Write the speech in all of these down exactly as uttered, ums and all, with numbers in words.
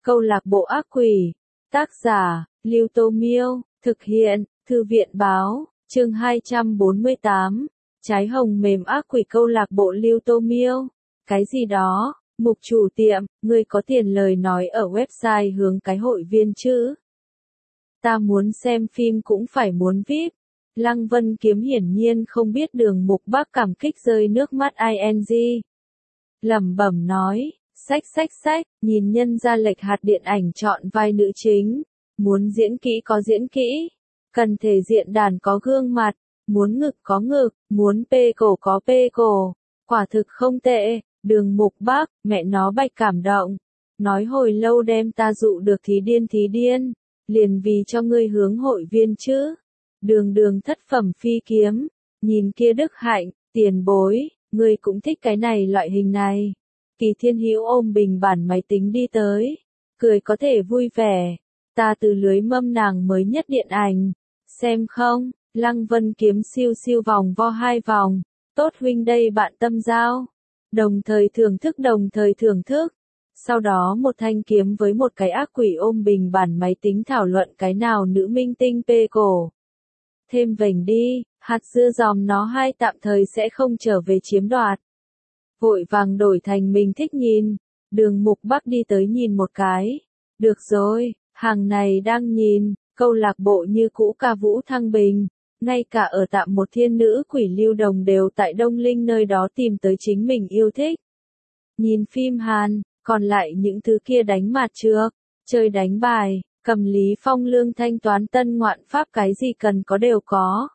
Câu lạc bộ ác quỷ. Tác giả, Lưu Tô Miêu. Thực hiện, Thư viện báo. Chương hai trăm bốn mươi tám. Trái hồng mềm ác quỷ câu lạc bộ Lưu Tô Miêu. Cái gì đó? Mục chủ tiệm, người có tiền lời nói ở website hướng cái hội viên chứ? Ta muốn xem phim cũng phải muốn vi ai pi. Lăng Vân Kiếm hiển nhiên không biết Đường Mục Bác cảm kích rơi nước mắt ing. Lẩm bẩm nói, sách sách sách, nhìn nhân ra lệch hạt điện ảnh chọn vai nữ chính. Muốn diễn kỹ có diễn kỹ, cần thể diện đàn có gương mặt, muốn ngực có ngực, muốn pê cổ có pê cổ. Quả thực không tệ, Đường Mục Bác, mẹ nó bạch cảm động. Nói hồi lâu đem ta dụ được thì điên thì điên, liền vì cho ngươi hướng hội viên chứ. Đường đường thất phẩm phi kiếm, nhìn kia đức hạnh, tiền bối, ngươi cũng thích cái này loại hình này. Kỳ Thiên Hữu ôm bình bản máy tính đi tới, cười có thể vui vẻ. Ta từ lưới mâm nàng mới nhất điện ảnh, xem không? Lăng Vân Kiếm siêu siêu vòng vo hai vòng, tốt huynh đây bạn tâm giao. Đồng thời thưởng thức đồng thời thưởng thức. Sau đó một thanh kiếm với một cái ác quỷ ôm bình bản máy tính thảo luận cái nào nữ minh tinh pê cổ. Thêm vành đi, hạt dưa dòm nó hai tạm thời sẽ không trở về chiếm đoạt. Vội vàng đổi thành mình thích nhìn. Đường Mục Bác đi tới nhìn một cái. Được rồi, hàng này đang nhìn, câu lạc bộ như cũ ca vũ thăng bình. Ngay cả ở tạm một thiên nữ quỷ lưu đồng đều tại Đông Linh nơi đó tìm tới chính mình yêu thích. Nhìn phim Hàn, còn lại những thứ kia đánh mặt trược, chơi đánh bài, cầm Lý Phong lương thanh toán tân ngoạn pháp cái gì cần có đều có.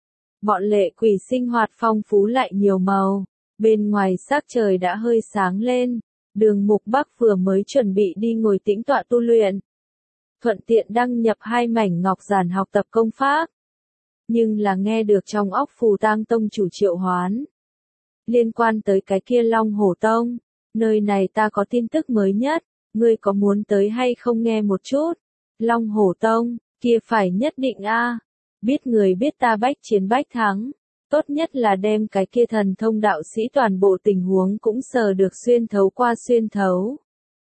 Bọn lệ quỷ sinh hoạt phong phú lại nhiều màu, bên ngoài sắc trời đã hơi sáng lên, Đường Mục Bác vừa mới chuẩn bị đi ngồi tĩnh tọa tu luyện. Thuận tiện đăng nhập hai mảnh ngọc giản học tập công pháp. Nhưng là nghe được trong óc Phù Tang Tông chủ triệu hoán. Liên quan tới cái kia Long Hổ Tông, nơi này ta có tin tức mới nhất, ngươi có muốn tới hay không nghe một chút? Long Hổ Tông, kia phải nhất định a. Biết người biết ta bách chiến bách thắng, tốt nhất là đem cái kia thần thông đạo sĩ toàn bộ tình huống cũng sờ được xuyên thấu qua xuyên thấu.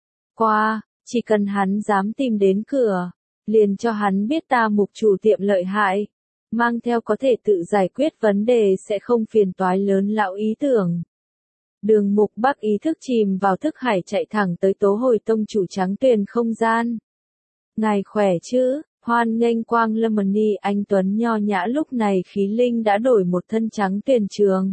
Qua, chỉ cần hắn dám tìm đến cửa, liền cho hắn biết ta mục chủ tiệm lợi hại. Mang theo có thể tự giải quyết vấn đề sẽ không phiền toái lớn lão ý tưởng. Đường Mục Bác ý thức chìm vào thức hải chạy thẳng tới Tố Hồi Tông chủ trắng tuyền không gian. Ngài khỏe chứ, hoan nghênh Quang Lâm Ni anh Tuấn nho nhã lúc này khí linh đã đổi một thân trắng tuyền trường.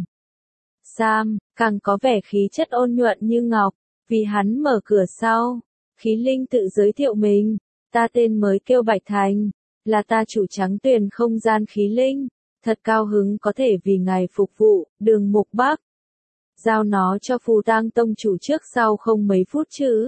Sam, càng có vẻ khí chất ôn nhuận như ngọc, vì hắn mở cửa sau. Khí linh tự giới thiệu mình, ta tên mới kêu Bạch Thành. Là ta chủ trắng tuyền không gian khí linh, thật cao hứng có thể vì ngài phục vụ, Đường Mục Bác. Giao nó cho Phù Tang Tông chủ trước sau không mấy phút chứ.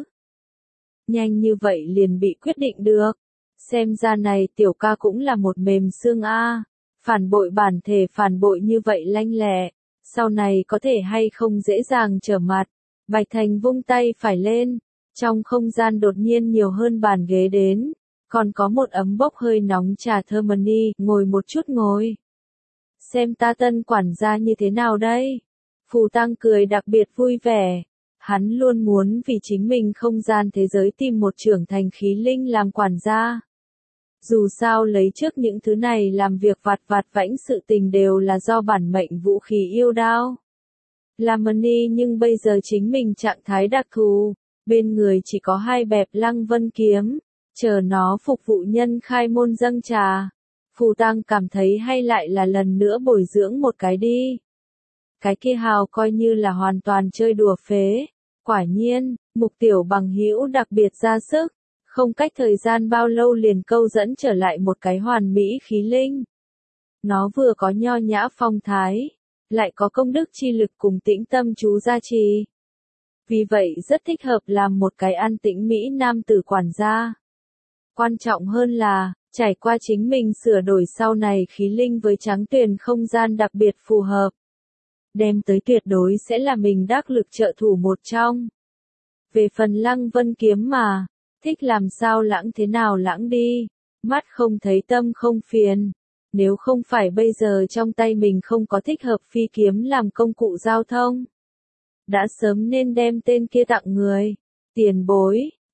Nhanh như vậy liền bị quyết định được. Xem ra này tiểu ca cũng là một mềm xương a. Phản bội bản thể phản bội như vậy lanh lẹ, sau này có thể hay không dễ dàng trở mặt. Bạch Thành vung tay phải lên, trong không gian đột nhiên nhiều hơn bàn ghế đến. Còn có một ấm bốc hơi nóng trà thơm ni, ngồi một chút ngồi. Xem ta tân quản gia như thế nào đây? Phù Tang cười đặc biệt vui vẻ. Hắn luôn muốn vì chính mình không gian thế giới tìm một trưởng thành khí linh làm quản gia. Dù sao lấy trước những thứ này làm việc vặt vặt vãnh sự tình đều là do bản mệnh vũ khí yêu đao. Làm ni nhưng bây giờ chính mình trạng thái đặc thù, bên người chỉ có hai bẹp Lăng Vân Kiếm. Chờ nó phục vụ nhân khai môn dâng trà. Phù Tang cảm thấy hay lại là lần nữa bồi dưỡng một cái đi. Cái kia hào coi như là hoàn toàn chơi đùa phế. Quả nhiên, Mục tiểu bằng hữu đặc biệt ra sức. Không cách thời gian bao lâu liền câu dẫn trở lại một cái hoàn mỹ khí linh. Nó vừa có nho nhã phong thái, lại có công đức chi lực cùng tĩnh tâm chú gia trì. Vì vậy rất thích hợp làm một cái an tĩnh mỹ nam tử quản gia. Quan trọng hơn là, trải qua chính mình sửa đổi sau này khí linh với trắng tuyền không gian đặc biệt phù hợp. Đem tới tuyệt đối sẽ là mình đắc lực trợ thủ một trong. Về phần Lăng Vân Kiếm mà, thích làm sao lãng thế nào lãng đi, mắt không thấy tâm không phiền. Nếu không phải bây giờ trong tay mình không có thích hợp phi kiếm làm công cụ giao thông. Đã sớm nên đem tên kia tặng người. Tiền bối.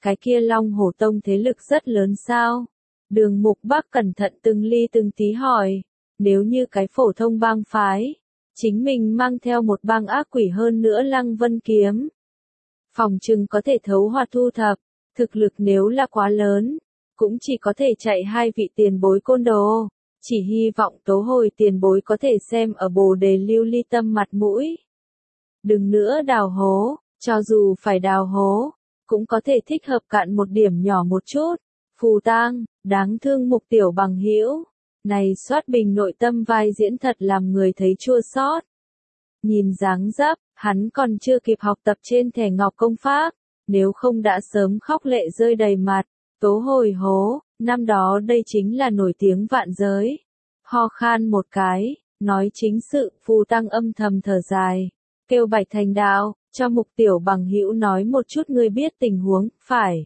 cái kia Long Hổ Tông thế lực rất lớn sao? Đường Mục Bắc cẩn thận từng ly từng tí hỏi, nếu như cái phổ thông bang phái, chính mình mang theo một bang ác quỷ hơn nữa Lăng Vân Kiếm. Phòng trừng có thể thấu hoặc thu thập, thực lực nếu là quá lớn, cũng chỉ có thể chạy hai vị tiền bối côn đồ, chỉ hy vọng tố hồi tiền bối có thể xem ở Bồ Đề Lưu Ly Tâm mặt mũi. Đừng nữa đào hố, cho dù phải đào hố, cũng có thể thích hợp cạn một điểm nhỏ một chút. Phù tang, đáng thương Mục tiểu bằng hữu, này soát bình nội tâm vai diễn thật làm người thấy chua xót. Nhìn dáng dấp, hắn còn chưa kịp học tập trên thẻ ngọc công pháp, nếu không đã sớm khóc lệ rơi đầy mặt. Tố hồi hố, năm đó đây chính là nổi tiếng vạn giới. Ho khan một cái, nói chính sự, Phù Tăng âm thầm thở dài, kêu Bạch Thành đạo, cho Mục tiểu bằng hữu nói một chút ngươi biết tình huống, phải.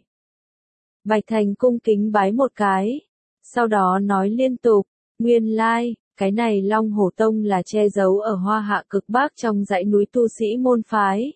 Bạch Thành cung kính bái một cái, sau đó nói liên tục, nguyên lai, cái này Long Hổ Tông là che giấu ở Hoa Hạ cực Bắc trong dãy núi tu sĩ môn phái.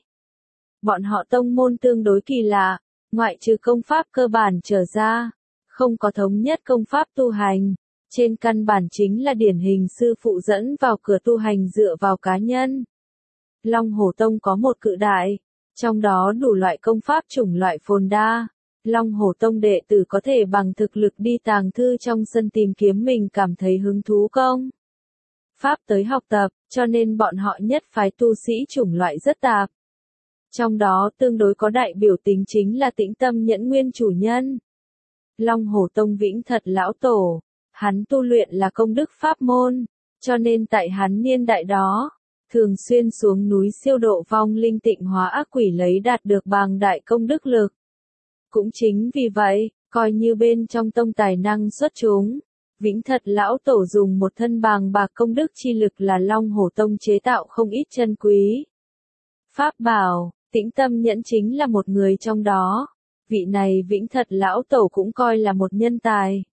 Bọn họ tông môn tương đối kỳ lạ, ngoại trừ công pháp cơ bản trở ra, không có thống nhất công pháp tu hành, trên căn bản chính là điển hình sư phụ dẫn vào cửa tu hành dựa vào cá nhân. Long Hổ Tông có một cự đại, trong đó đủ loại công pháp chủng loại phồn đa. Long Hổ Tông đệ tử có thể bằng thực lực đi tàng thư trong sân tìm kiếm mình cảm thấy hứng thú công pháp tới học tập, cho nên bọn họ nhất phái tu sĩ chủng loại rất tạp. Trong đó tương đối có đại biểu tính chính là Tĩnh Tâm Nhẫn nguyên chủ nhân. Long Hổ Tông Vĩnh Thật lão tổ, hắn tu luyện là công đức pháp môn, cho nên tại hắn niên đại đó, thường xuyên xuống núi siêu độ vong linh tịnh hóa ác quỷ lấy đạt được bàng đại công đức lực. Cũng chính vì vậy, coi như bên trong tông tài năng xuất chúng, Vĩnh Thật lão tổ dùng một thân bàng bạc công đức chi lực là Long Hổ Tông chế tạo không ít chân quý pháp bảo. Tĩnh Tâm Nhẫn chính là một người trong đó. Vị này Vĩnh Thật lão tổ cũng coi là một nhân tài.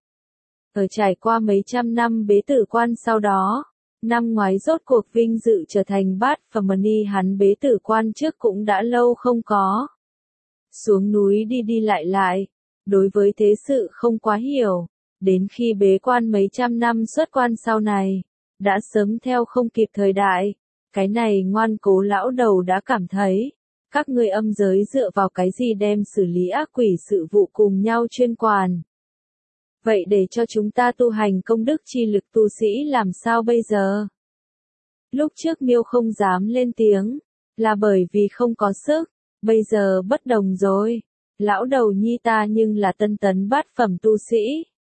Ở trải qua mấy trăm năm bế tử quan sau đó, năm ngoái rốt cuộc vinh dự trở thành bát phẩm ni, hắn bế tử quan trước cũng đã lâu không có xuống núi đi đi lại lại, đối với thế sự không quá hiểu, đến khi bế quan mấy trăm năm xuất quan sau này, đã sớm theo không kịp thời đại. Cái này ngoan cố lão đầu đã cảm thấy, các ngươi âm giới dựa vào cái gì đem xử lý ác quỷ sự vụ cùng nhau chuyên quản. Vậy để cho chúng ta tu hành công đức chi lực tu sĩ làm sao bây giờ? Lúc trước Miêu không dám lên tiếng, là bởi vì không có sức, bây giờ bất đồng rồi. Lão đầu nhi ta nhưng là tân tấn bát phẩm tu sĩ.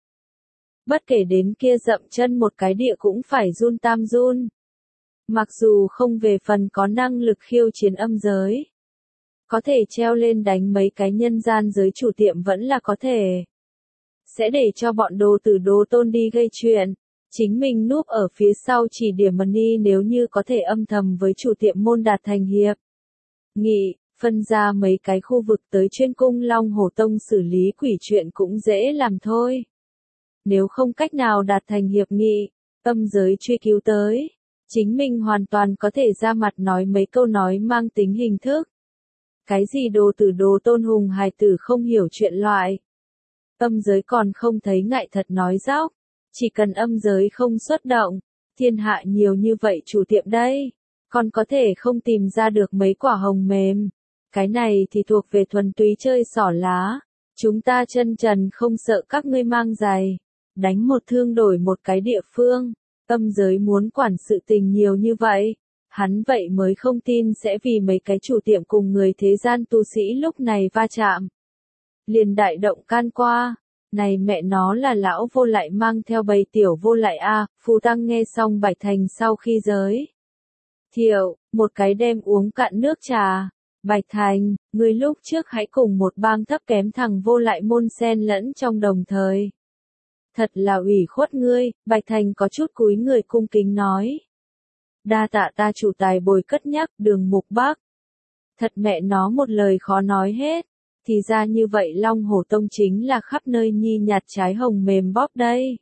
Bất kể đến kia dậm chân một cái địa cũng phải run tam run. Mặc dù không về phần có năng lực khiêu chiến âm giới, có thể treo lên đánh mấy cái nhân gian giới chủ tiệm vẫn là có thể. Sẽ để cho bọn đồ tử đồ tôn đi gây chuyện, chính mình núp ở phía sau chỉ điểm money nếu như có thể âm thầm với chủ tiệm môn đạt thành hiệp nghị, phân ra mấy cái khu vực tới chuyên cung Long Hổ Tông xử lý quỷ chuyện cũng dễ làm thôi. Nếu không cách nào đạt thành hiệp nghị, âm giới truy cứu tới, chính mình hoàn toàn có thể ra mặt nói mấy câu nói mang tính hình thức. Cái gì đồ tử đồ tôn hùng hài tử không hiểu chuyện loại. Âm giới còn không thấy ngại thật nói dóc, chỉ cần âm giới không xuất động, thiên hạ nhiều như vậy chủ tiệm đây, còn có thể không tìm ra được mấy quả hồng mềm. Cái này thì thuộc về thuần túy chơi xỏ lá, chúng ta chân trần không sợ các ngươi mang giày, đánh một thương đổi một cái địa phương. Âm giới muốn quản sự tình nhiều như vậy, hắn vậy mới không tin sẽ vì mấy cái chủ tiệm cùng người thế gian tu sĩ lúc này va chạm. Liền đại động can qua, này mẹ nó là lão vô lại mang theo bầy tiểu vô lại a. À, Phù Tăng nghe xong Bạch Thành sau khi giới thiệu, một cái đem uống cạn nước trà. Bạch Thành, ngươi lúc trước hãy cùng một bang thấp kém thằng vô lại môn xen lẫn trong đồng thời. Thật là ủy khuất ngươi, Bạch Thành có chút cúi người cung kính nói. Đa tạ ta chủ tài bồi cất nhắc Đường Mục Bắc. Thật mẹ nó một lời khó nói hết, thì ra như vậy Long Hổ Tông chính là khắp nơi nhi nhặt trái hồng mềm bóp đây.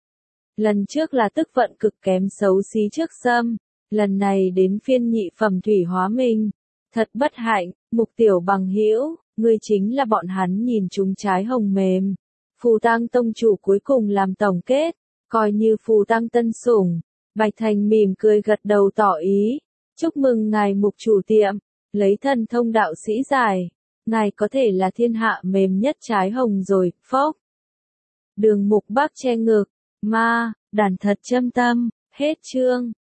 Lần trước là tức vận cực kém xấu xí trước xâm, lần này đến phiên nhị phẩm thủy hóa mình. Thật bất hạnh, Mục tiểu bằng hữu, Ngươi chính là bọn hắn nhìn chúng trái hồng mềm. Phù Tăng tông chủ cuối cùng làm tổng kết, coi như Phù Tăng tân sủng. Bạch Thành mỉm cười gật đầu tỏ ý. Chúc mừng ngài mục chủ tiệm, lấy thần thông đạo sĩ giải. Ngài có thể là thiên hạ mềm nhất trái hồng rồi, phốc. Đường Mục Bác che ngực, ma, đàn thật châm tâm, hết chương.